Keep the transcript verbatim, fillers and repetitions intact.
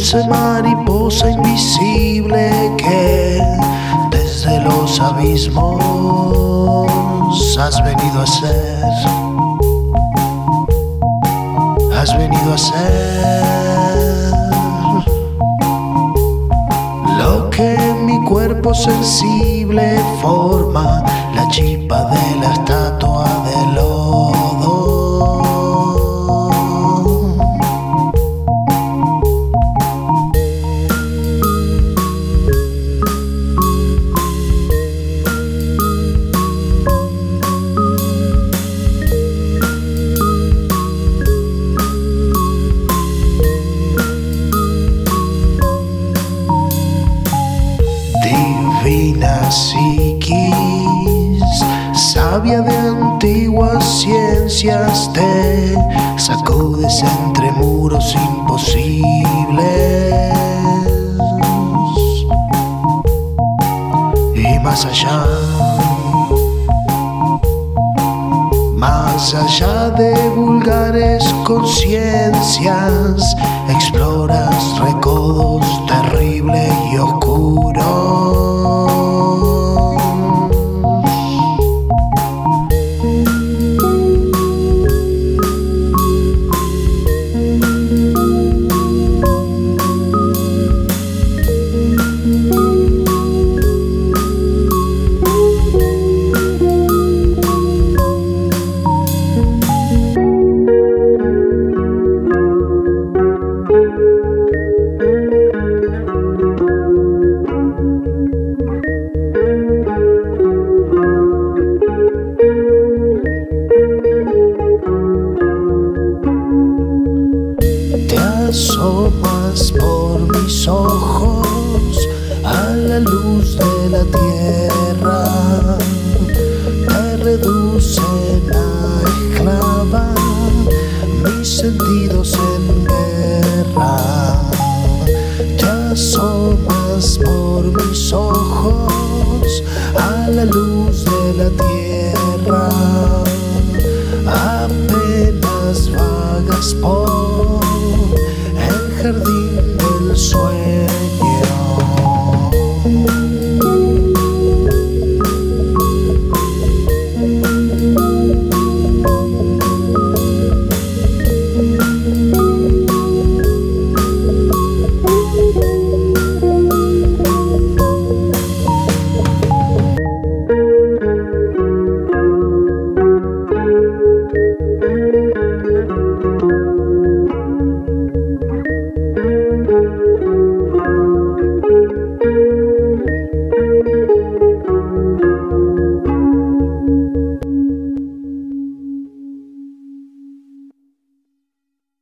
dulce mariposa invisible que desde los abismos has venido a ser, has venido a ser lo que mi cuerpo sensible forma, la chispa de la estatua de lodo. Divina psiquis, sabia de antiguas ciencias, te sacudes entre muros imposibles y más allá, más allá de vulgares conciencias, exploras recodos terribles y oscuros. Asomas por mis ojos a la luz de la tierra, te reducen a esclava mis sentidos en guerra. Te asomas por mis ojos a la luz de la tierra,